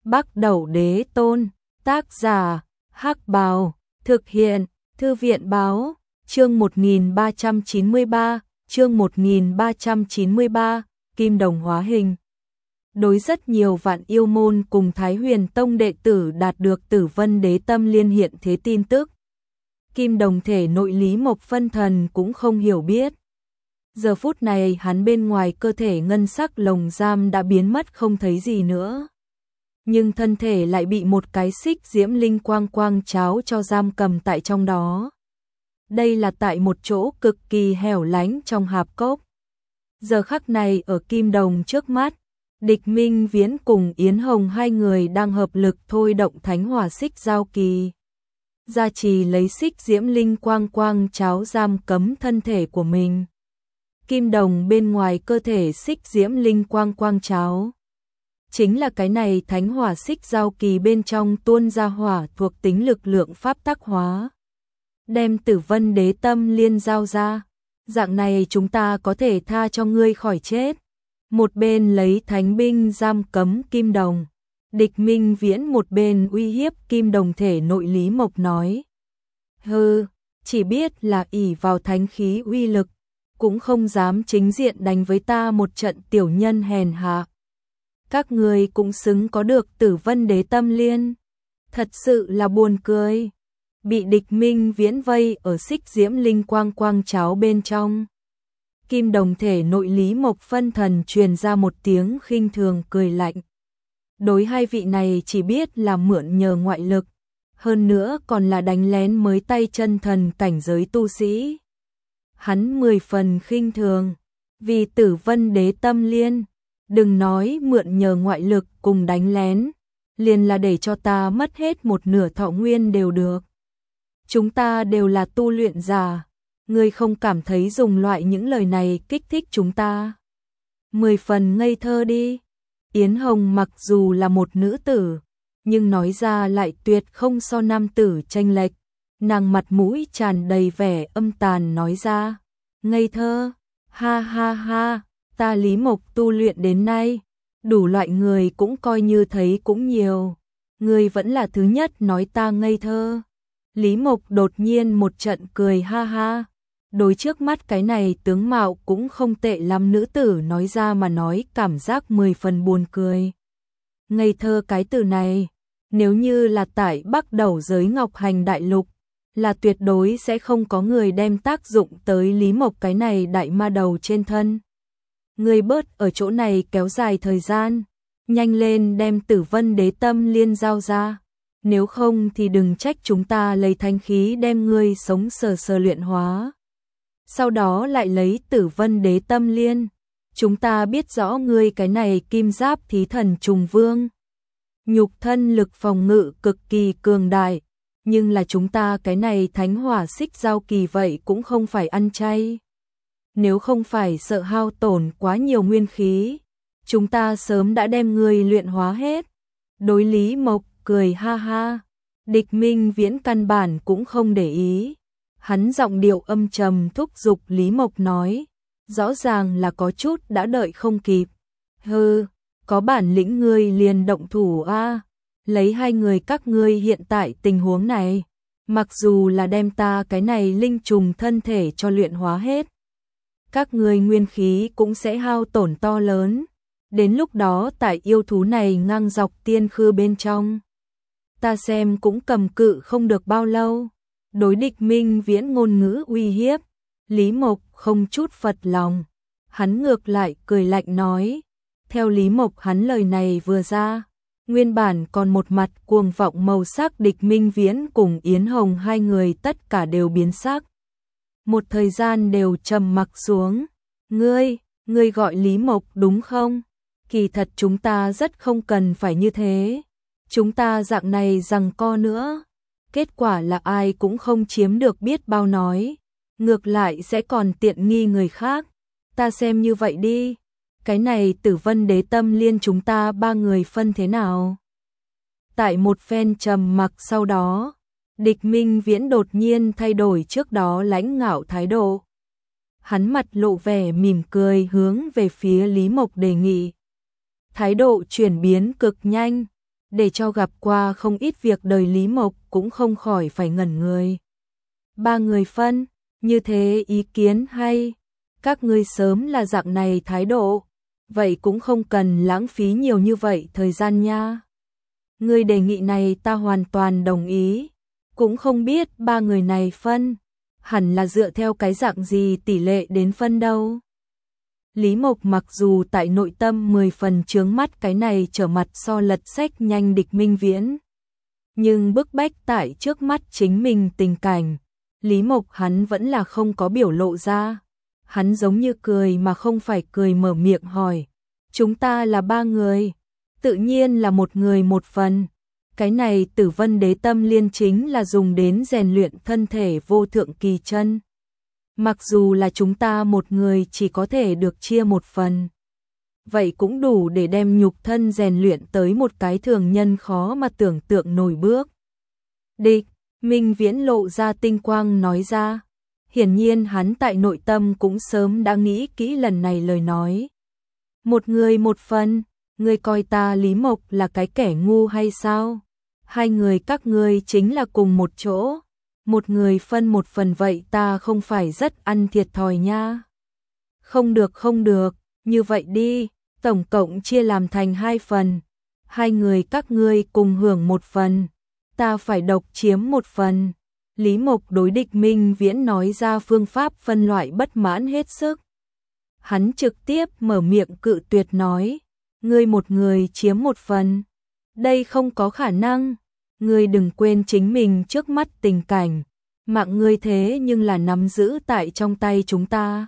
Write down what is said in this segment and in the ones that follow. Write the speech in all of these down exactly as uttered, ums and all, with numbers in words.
Bắc Đẩu Đế Tôn, tác giả, Hắc Bào, thực hiện, Thư viện Báo, chương một nghìn ba trăm chín mươi ba, chương một nghìn ba trăm chín mươi ba, Kim Đồng hóa hình. Đối rất nhiều vạn yêu môn cùng Thái Huyền Tông đệ tử đạt được Tử Vân Đế Tâm Liên hiện thế tin tức. Kim Đồng thể nội Lý Mộc phân thần cũng không hiểu biết. Giờ phút này hắn bên ngoài cơ thể ngân sắc lồng giam đã biến mất không thấy gì nữa. Nhưng thân thể lại bị một cái xích diễm linh quang quang cháo cho giam cầm tại trong đó. Đây là tại một chỗ cực kỳ hẻo lánh trong hạp cốc. Giờ khắc này ở Kim Đồng trước mắt, Địch Minh Viễn cùng Yến Hồng hai người đang hợp lực thôi động thánh hỏa xích giao kỳ. Gia trì lấy xích diễm linh quang quang cháo giam cấm thân thể của mình. Kim Đồng bên ngoài cơ thể xích diễm linh quang quang cháo. Chính là cái này thánh hỏa xích giao kỳ bên trong tuôn ra hỏa thuộc tính lực lượng pháp tắc hóa. Đem Tử Vân Đế Tâm Liên giao ra. Dạng này chúng ta có thể tha cho ngươi khỏi chết. Một bên lấy thánh binh giam cấm Kim Đồng. Địch Minh Viễn một bên uy hiếp Kim Đồng thể nội Lý Mộc nói. Hừ, chỉ biết là ỷ vào thánh khí uy lực, cũng không dám chính diện đánh với ta một trận tiểu nhân hèn hạ. Các người cũng xứng có được Tử Vân Đế Tâm Liên. Thật sự là buồn cười. Bị Địch Minh Viễn vây ở xích diễm linh quang quang cháo bên trong. Kim Đồng thể nội Lý Mộc phân thần truyền ra một tiếng khinh thường cười lạnh. Đối hai vị này chỉ biết là mượn nhờ ngoại lực, hơn nữa còn là đánh lén mới tay chân thần cảnh giới tu sĩ. Hắn mười phần khinh thường, vì Tử Vân Đế Tâm Liên, đừng nói mượn nhờ ngoại lực cùng đánh lén, liền là để cho ta mất hết một nửa thọ nguyên đều được. Chúng ta đều là tu luyện giả, ngươi không cảm thấy dùng loại những lời này kích thích chúng ta? Mười phần ngây thơ đi. Yến Hồng mặc dù là một nữ tử, nhưng nói ra lại tuyệt không so nam tử chênh lệch. Nàng mặt mũi tràn đầy vẻ âm tàn nói ra, ngây thơ, ha ha ha, ta Lý Mộc tu luyện đến nay, đủ loại người cũng coi như thấy cũng nhiều, ngươi vẫn là thứ nhất nói ta ngây thơ. Lý Mộc đột nhiên một trận cười ha ha, đối trước mắt cái này tướng mạo cũng không tệ lắm nữ tử nói ra mà nói cảm giác mười phần buồn cười. Ngây thơ cái từ này, nếu như là tại Bắc Đẩu giới Ngọc Hành Đại Lục, là tuyệt đối sẽ không có người đem tác dụng tới Lý Mộc cái này đại ma đầu trên thân. Người bớt ở chỗ này kéo dài thời gian, nhanh lên đem Tử Vân Đế Tâm Liên giao ra, nếu không thì đừng trách chúng ta lấy thánh khí đem ngươi sống sờ sờ luyện hóa. Sau đó lại lấy Tử Vân Đế Tâm Liên, chúng ta biết rõ ngươi cái này kim giáp thí thần trùng vương. Nhục thân lực phòng ngự cực kỳ cường đại, nhưng là chúng ta cái này thánh hỏa xích giao kỳ vậy cũng không phải ăn chay. Nếu không phải sợ hao tổn quá nhiều nguyên khí, chúng ta sớm đã đem ngươi luyện hóa hết. Đối Lý Mộc cười ha ha, Địch Minh Viễn căn bản cũng không để ý. Hắn giọng điệu âm trầm thúc giục Lý Mộc nói, rõ ràng là có chút đã đợi không kịp. Hừ, có bản lĩnh ngươi liền động thủ a, lấy hai người các ngươi hiện tại tình huống này, mặc dù là đem ta cái này linh trùng thân thể cho luyện hóa hết, các ngươi nguyên khí cũng sẽ hao tổn to lớn. Đến lúc đó tại yêu thú này ngang dọc tiên khư bên trong, ta xem cũng cầm cự không được bao lâu. Đối Địch Minh Viễn ngôn ngữ uy hiếp, Lý Mộc không chút phật lòng. Hắn ngược lại cười lạnh nói. Theo Lý Mộc hắn lời này vừa ra, nguyên bản còn một mặt cuồng vọng màu sắc Địch Minh Viễn cùng Yến Hồng hai người tất cả đều biến sắc. Một thời gian đều trầm mặc xuống. Ngươi, ngươi gọi Lý Mộc đúng không? Kỳ thật chúng ta rất không cần phải như thế. Chúng ta dạng này giằng co nữa. Kết quả là ai cũng không chiếm được biết bao nói. Ngược lại sẽ còn tiện nghi người khác. Ta xem như vậy đi. Cái này Tử Vân Đế Tâm Liên chúng ta ba người phân thế nào? Tại một phen trầm mặc sau đó, Địch Minh Viễn đột nhiên thay đổi trước đó lãnh ngạo thái độ. Hắn mặt lộ vẻ mỉm cười hướng về phía Lý Mộc đề nghị. Thái độ chuyển biến cực nhanh. để cho gặp qua không ít việc đời Lý Mộc cũng không khỏi phải ngẩn người. Ba người phân, như thế ý kiến hay, các ngươi sớm là dạng này thái độ, vậy cũng không cần lãng phí nhiều như vậy thời gian nha. Ngươi đề nghị này ta hoàn toàn đồng ý, cũng không biết ba người này phân, hẳn là dựa theo cái dạng gì tỷ lệ đến phân đâu. Lý Mộc mặc dù tại nội tâm mười phần chướng mắt cái này trở mặt so lật sách nhanh địch Minh Viễn, nhưng bức bách tại trước mắt chính mình tình cảnh, Lý Mộc hắn vẫn là không có biểu lộ ra. Hắn giống như cười mà không phải cười mở miệng hỏi, chúng ta là ba người, tự nhiên là một người một phần. Cái này Tử Vân Đế Tâm Liên chính là dùng đến rèn luyện thân thể vô thượng kỳ chân. Mặc dù là chúng ta một người chỉ có thể được chia một phần, vậy cũng đủ để đem nhục thân rèn luyện tới một cái thường nhân khó mà tưởng tượng nổi bước. Địch Minh Viễn lộ ra tinh quang nói ra. Hiển nhiên hắn tại nội tâm cũng sớm đã nghĩ kỹ lần này lời nói. Một người một phần, ngươi coi ta Lý Mộc là cái kẻ ngu hay sao? Hai người các ngươi chính là cùng một chỗ, một người phân một phần vậy ta không phải rất ăn thiệt thòi nha. Không được không được, như vậy đi, tổng cộng chia làm thành hai phần, hai người các ngươi cùng hưởng một phần, ta phải độc chiếm một phần. Lý Mộc đối địch Minh Viễn nói ra phương pháp phân loại bất mãn hết sức. Hắn trực tiếp mở miệng cự tuyệt nói, ngươi một người chiếm một phần, đây không có khả năng, ngươi đừng quên chính mình trước mắt tình cảnh, mạng ngươi thế nhưng là nắm giữ tại trong tay chúng ta.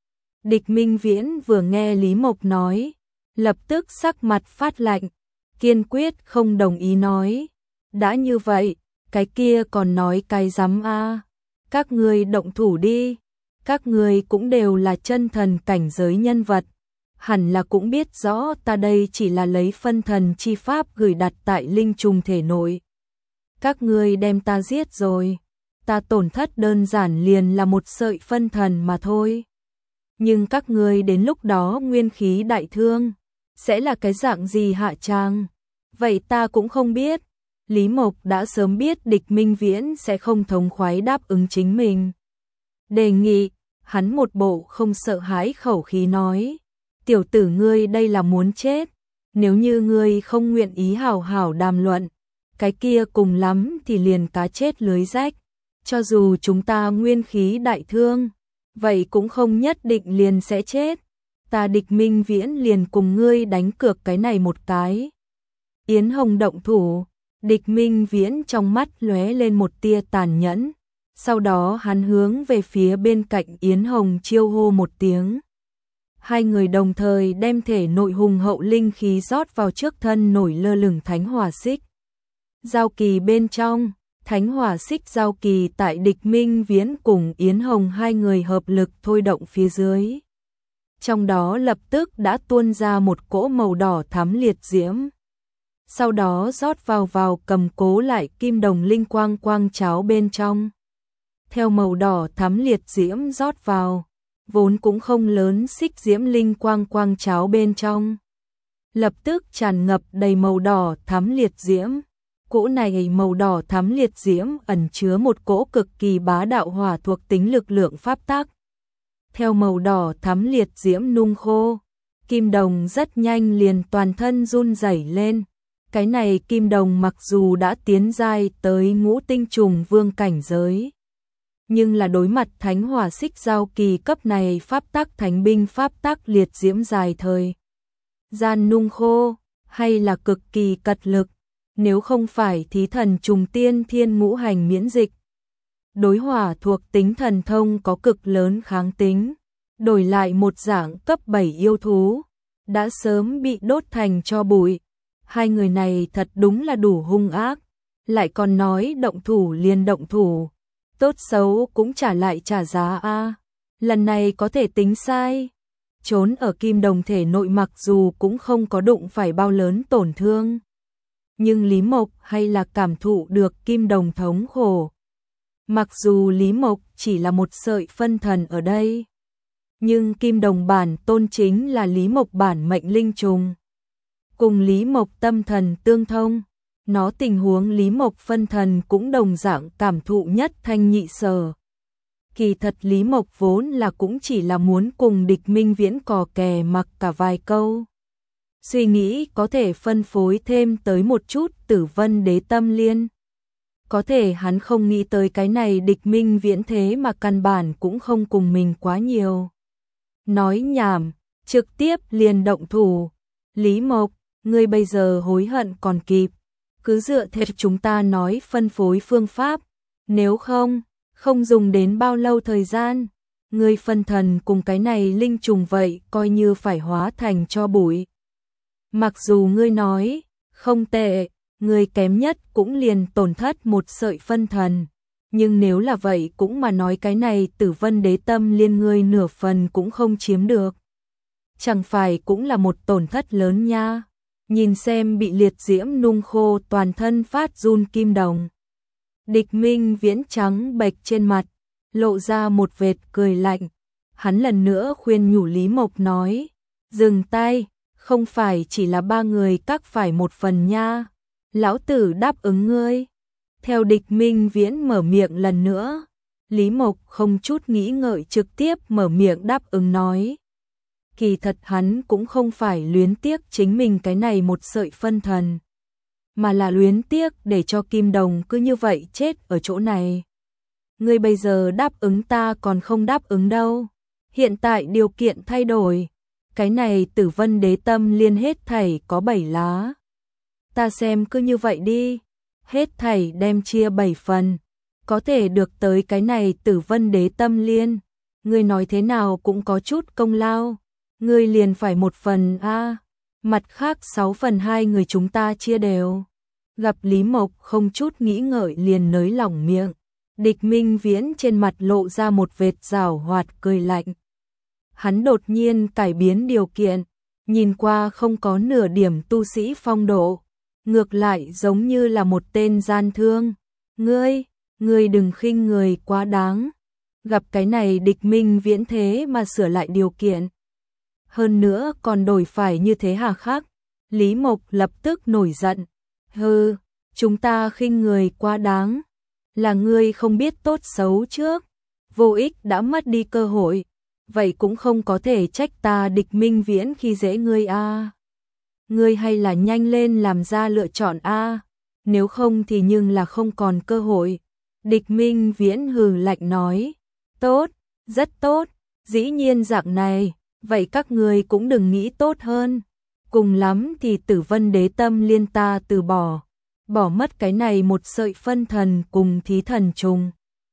Địch Minh Viễn vừa nghe Lý Mộc nói, lập tức sắc mặt phát lạnh, kiên quyết không đồng ý nói, đã như vậy, cái kia còn nói cái rắm a, các ngươi động thủ đi, các ngươi cũng đều là chân thần cảnh giới nhân vật, hẳn là cũng biết rõ ta đây chỉ là lấy phân thần chi pháp gửi đặt tại linh trùng thể nội. Các ngươi đem ta giết rồi, ta tổn thất đơn giản liền là một sợi phân thần mà thôi. Nhưng các ngươi đến lúc đó nguyên khí đại thương, sẽ là cái dạng gì hạ tràng, vậy ta cũng không biết. Lý Mộc đã sớm biết địch Minh Viễn sẽ không thống khoái đáp ứng chính mình. Đề nghị, hắn một bộ không sợ hãi khẩu khí nói, tiểu tử ngươi đây là muốn chết, nếu như ngươi không nguyện ý hảo hảo đàm luận, cái kia cùng lắm thì liền cá chết lưới rách, cho dù chúng ta nguyên khí đại thương, vậy cũng không nhất định liền sẽ chết, ta địch Minh Viễn liền cùng ngươi đánh cược cái này một cái. Yến Hồng động thủ. Địch Minh Viễn trong mắt lóe lên một tia tàn nhẫn, sau đó hắn hướng về phía bên cạnh Yến Hồng chiêu hô một tiếng. Hai người đồng thời đem thể nội hùng hậu linh khí rót vào trước thân nổi lơ lửng thánh hỏa xích giao kỳ bên trong. Thánh hỏa xích giao kỳ tại địch Minh Viễn cùng Yến Hồng hai người hợp lực thôi động phía dưới, trong đó lập tức đã tuôn ra một cỗ màu đỏ thắm liệt diễm. Sau đó rót vào vào cầm cố lại kim đồng linh quang quang cháo bên trong. Theo màu đỏ thắm liệt diễm rót vào, vốn cũng không lớn xích diễm linh quang quang cháo bên trong, lập tức tràn ngập đầy màu đỏ thắm liệt diễm. Cỗ này màu đỏ thắm liệt diễm ẩn chứa một cỗ cực kỳ bá đạo hỏa thuộc tính lực lượng pháp tắc. Theo màu đỏ thắm liệt diễm nung khô, kim đồng rất nhanh liền toàn thân run rẩy lên. Cái này kim đồng mặc dù đã tiến giai tới ngũ tinh trùng vương cảnh giới, nhưng là đối mặt thánh hỏa xích giao kỳ cấp này pháp tắc thánh binh pháp tắc liệt diễm dài thời gian nung khô, hay là cực kỳ cật lực, nếu không phải thí thần trùng tiên thiên ngũ hành miễn dịch. Đối hỏa thuộc tính thần thông có cực lớn kháng tính, đổi lại một dạng cấp bảy yêu thú, đã sớm bị đốt thành tro bụi. Hai người này thật đúng là đủ hung ác, lại còn nói động thủ liền động thủ, tốt xấu cũng trả lại trả giá a. Lần này có thể tính sai. Trốn ở kim đồng thể nội mặc dù cũng không có đụng phải bao lớn tổn thương, nhưng Lý Mộc hay là cảm thụ được kim đồng thống khổ. Mặc dù Lý Mộc chỉ là một sợi phân thần ở đây, nhưng kim đồng bản tôn chính là Lý Mộc bản mệnh linh trùng, cùng Lý Mộc tâm thần tương thông, nó tình huống Lý Mộc phân thần cũng đồng dạng cảm thụ nhất thanh nhị sở. Kỳ thật Lý Mộc vốn là cũng chỉ là muốn cùng Địch Minh Viễn cò kè mặc cả vài câu. Suy nghĩ có thể phân phối thêm tới một chút Tử Vân Đế Tâm Liên. Có thể hắn không nghĩ tới cái này Địch Minh Viễn thế mà căn bản cũng không cùng mình quá nhiều. Nói nhảm, trực tiếp liền động thủ. Lý Mộc, ngươi bây giờ hối hận còn kịp. Cứ dựa theo chúng ta nói phân phối phương pháp. Nếu không, không dùng đến bao lâu thời gian. Ngươi phân thần cùng cái này linh trùng vậy coi như phải hóa thành cho bụi. Mặc dù ngươi nói, không tệ, ngươi kém nhất cũng liền tổn thất một sợi phân thần. Nhưng nếu là vậy cũng mà nói cái này Tử Vân Đế Tâm Liên ngươi nửa phần cũng không chiếm được. Chẳng phải cũng là một tổn thất lớn nha. Nhìn xem bị liệt diễm nung khô toàn thân phát run Kim Đồng. Địch Minh Viễn trắng bệch trên mặt, lộ ra một vệt cười lạnh. Hắn lần nữa khuyên nhủ Lý Mộc nói, dừng tay, không phải chỉ là ba người các phải một phần nha. Lão tử đáp ứng ngươi. Theo Địch Minh Viễn mở miệng lần nữa, Lý Mộc không chút nghĩ ngợi trực tiếp mở miệng đáp ứng nói. Kỳ thật hắn cũng không phải luyến tiếc chính mình cái này một sợi phân thần, mà là luyến tiếc để cho Kim Đồng cứ như vậy chết ở chỗ này. Ngươi bây giờ đáp ứng ta còn không đáp ứng đâu. Hiện tại điều kiện thay đổi. Cái này Tử Vân Đế Tâm Liên hết thảy có bảy lá. Ta xem cứ như vậy đi. Hết thảy đem chia bảy phần. Có thể được tới cái này Tử Vân Đế Tâm Liên. Ngươi nói thế nào cũng có chút công lao. Ngươi liền phải một phần a. Mặt khác sáu phần hai người chúng ta chia đều. Gặp Lý Mộc không chút nghĩ ngợi liền nới lỏng miệng. Địch Minh Viễn trên mặt lộ ra một vệt giảo hoạt cười lạnh. Hắn đột nhiên cải biến điều kiện, nhìn qua không có nửa điểm tu sĩ phong độ, ngược lại giống như là một tên gian thương. Ngươi, ngươi đừng khinh người quá đáng. Gặp cái này Địch Minh Viễn thế mà sửa lại điều kiện. Hơn nữa còn đổi phải như thế hà khắc. Lý Mộc lập tức nổi giận. Hừ, chúng ta khinh người quá đáng. Là ngươi không biết tốt xấu trước. Vô ích đã mất đi cơ hội. Vậy cũng không có thể trách ta Địch Minh Viễn khi dễ ngươi a. Ngươi hay là nhanh lên làm ra lựa chọn a. Nếu không thì nhưng là không còn cơ hội. Địch Minh Viễn hừ lạnh nói. Tốt, rất tốt. Dĩ nhiên dạng này. Vậy các ngươi cũng đừng nghĩ tốt hơn. Cùng lắm thì Tử Vân Đế Tâm Liên ta từ bỏ. Bỏ mất cái này một sợi phân thần cùng thí thần trùng.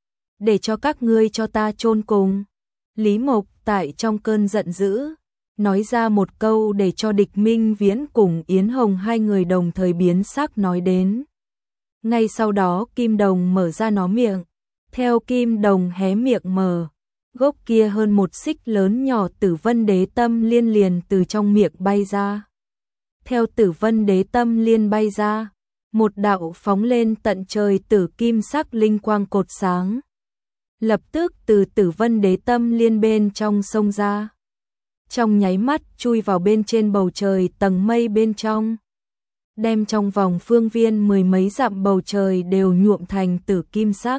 Để cho các ngươi cho ta chôn cùng. Lý Mộc tại trong cơn giận dữ, nói ra một câu để cho Địch Minh Viễn cùng Yến Hồng hai người đồng thời biến sắc nói đến. Ngay sau đó Kim Đồng mở ra nó miệng. Theo Kim Đồng hé miệng mở, gốc kia hơn một xích lớn nhỏ Tử Vân Đế Tâm Liên liền từ trong miệng bay ra. Theo Tử Vân Đế Tâm Liên bay ra, một đạo phóng lên tận trời tử kim sắc linh quang cột sáng. Lập tức từ Tử Vân Đế Tâm Liên bên trong sông ra. Trong nháy mắt chui vào bên trên bầu trời tầng mây bên trong. Đem trong vòng phương viên mười mấy dặm bầu trời đều nhuộm thành tử kim sắc.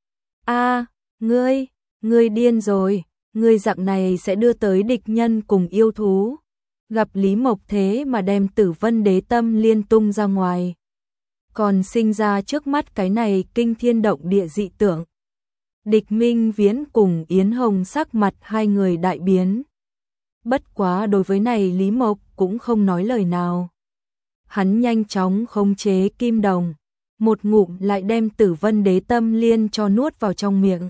A, ngươi, ngươi điên rồi, ngươi dạng này sẽ đưa tới địch nhân cùng yêu thú. Gặp Lý Mộc thế mà đem Tử Vân Đế Tâm Liên tung ra ngoài. Còn sinh ra trước mắt cái này kinh thiên động địa dị tượng. Địch Minh Viễn cùng Yến Hồng sắc mặt hai người đại biến. Bất quá đối với này Lý Mộc cũng không nói lời nào. Hắn nhanh chóng khống chế Kim Đồng, một ngụm lại đem Tử Vân Đế Tâm Liên cho nuốt vào trong miệng.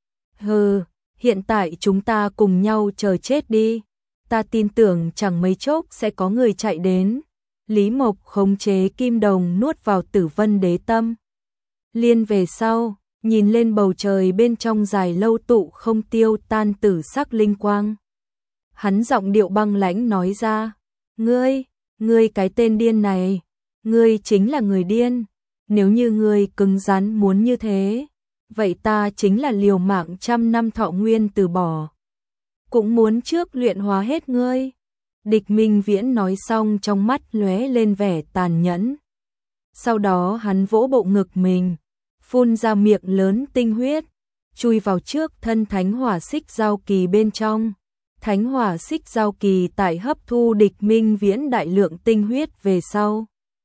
Hừ, hiện tại chúng ta cùng nhau chờ chết đi. Ta tin tưởng chẳng mấy chốc sẽ có người chạy đến. Lý Mộc khống chế Kim Đồng nuốt vào Tử Vân Đế Tâm Liên về sau, nhìn lên bầu trời bên trong dài lâu tụ không tiêu tan tử sắc linh quang. Hắn giọng điệu băng lãnh nói ra, ngươi, ngươi cái tên điên này, ngươi chính là người điên. Nếu như ngươi cứng rắn muốn như thế, vậy ta chính là liều mạng trăm năm thọ nguyên từ bỏ. Cũng muốn trước luyện hóa hết ngươi. Địch Minh Viễn nói xong trong mắt lóe lên vẻ tàn nhẫn. Sau đó hắn vỗ bộ ngực mình, phun ra miệng lớn tinh huyết, chui vào trước thân thánh hỏa xích giao kỳ bên trong. Thánh hỏa xích giao kỳ tại hấp thu địch minh viễn đại lượng tinh huyết về sau.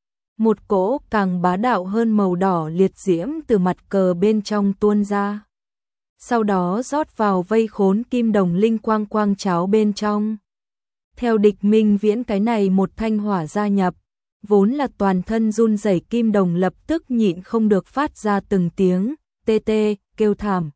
Một cỗ càng bá đạo hơn màu đỏ liệt diễm từ mặt cờ bên trong tuôn ra. Sau đó rót vào vây khốn kim đồng linh quang quang cháo bên trong. Theo địch minh viễn cái này một thanh hỏa gia nhập, vốn là toàn thân run rẩy kim đồng lập tức nhịn không được phát ra từng tiếng tê tê kêu thảm.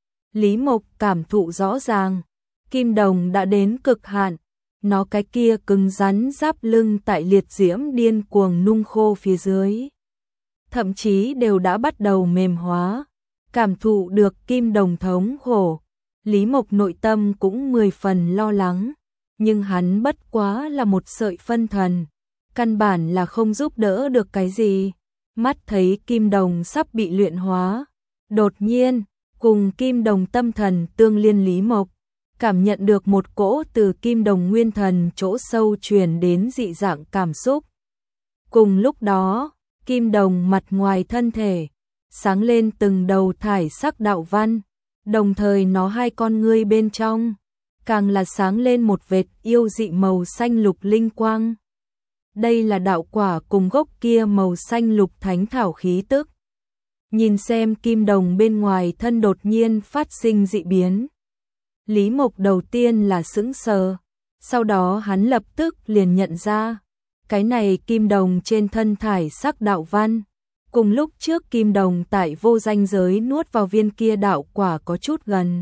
Lý Mộc cảm thụ rõ ràng, kim đồng đã đến cực hạn, nó cái kia cứng rắn giáp lưng tại liệt diễm điên cuồng nung khô phía dưới, thậm chí đều đã bắt đầu mềm hóa. Cảm thụ được kim đồng thống khổ, Lý Mộc nội tâm cũng mười phần lo lắng, nhưng hắn bất quá là một sợi phân thần, căn bản là không giúp đỡ được cái gì. Mắt thấy kim đồng sắp bị luyện hóa, đột nhiên, cùng kim đồng tâm thần tương liên Lý Mộc, cảm nhận được một cỗ từ kim đồng nguyên thần chỗ sâu truyền đến dị dạng cảm xúc. Cùng lúc đó, kim đồng mặt ngoài thân thể sáng lên từng đầu thải sắc đạo văn, đồng thời nó hai con ngươi bên trong càng là sáng lên một vệt yêu dị màu xanh lục linh quang. Đây là đạo quả cùng gốc kia màu xanh lục thánh thảo khí tức. Nhìn xem kim đồng bên ngoài thân đột nhiên phát sinh dị biến, Lý Mộc đầu tiên là sững sờ, sau đó hắn lập tức liền nhận ra, cái này kim đồng trên thân thải sắc đạo văn, cùng lúc trước kim đồng tại vô danh giới nuốt vào viên kia đạo quả có chút gần.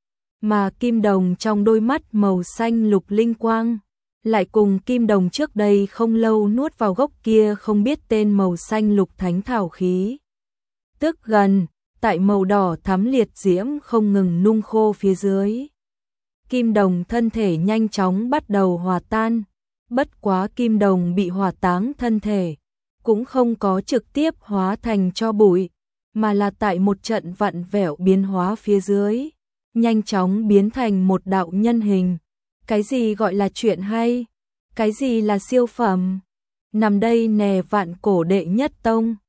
Mà kim đồng trong đôi mắt màu xanh lục linh quang, lại cùng kim đồng trước đây không lâu nuốt vào gốc kia không biết tên màu xanh lục thánh thảo khí tức gần, tại màu đỏ thắm liệt diễm không ngừng nung khô phía dưới. Kim đồng thân thể nhanh chóng bắt đầu hòa tan, bất quá kim đồng bị hỏa táng thân thể, cũng không có trực tiếp hóa thành tro bụi, mà là tại một trận vặn vẹo biến hóa phía dưới, nhanh chóng biến thành một đạo nhân hình. Cái gì gọi là chuyện hay? Cái gì là siêu phẩm? Nằm đây nè vạn cổ đệ nhất tông.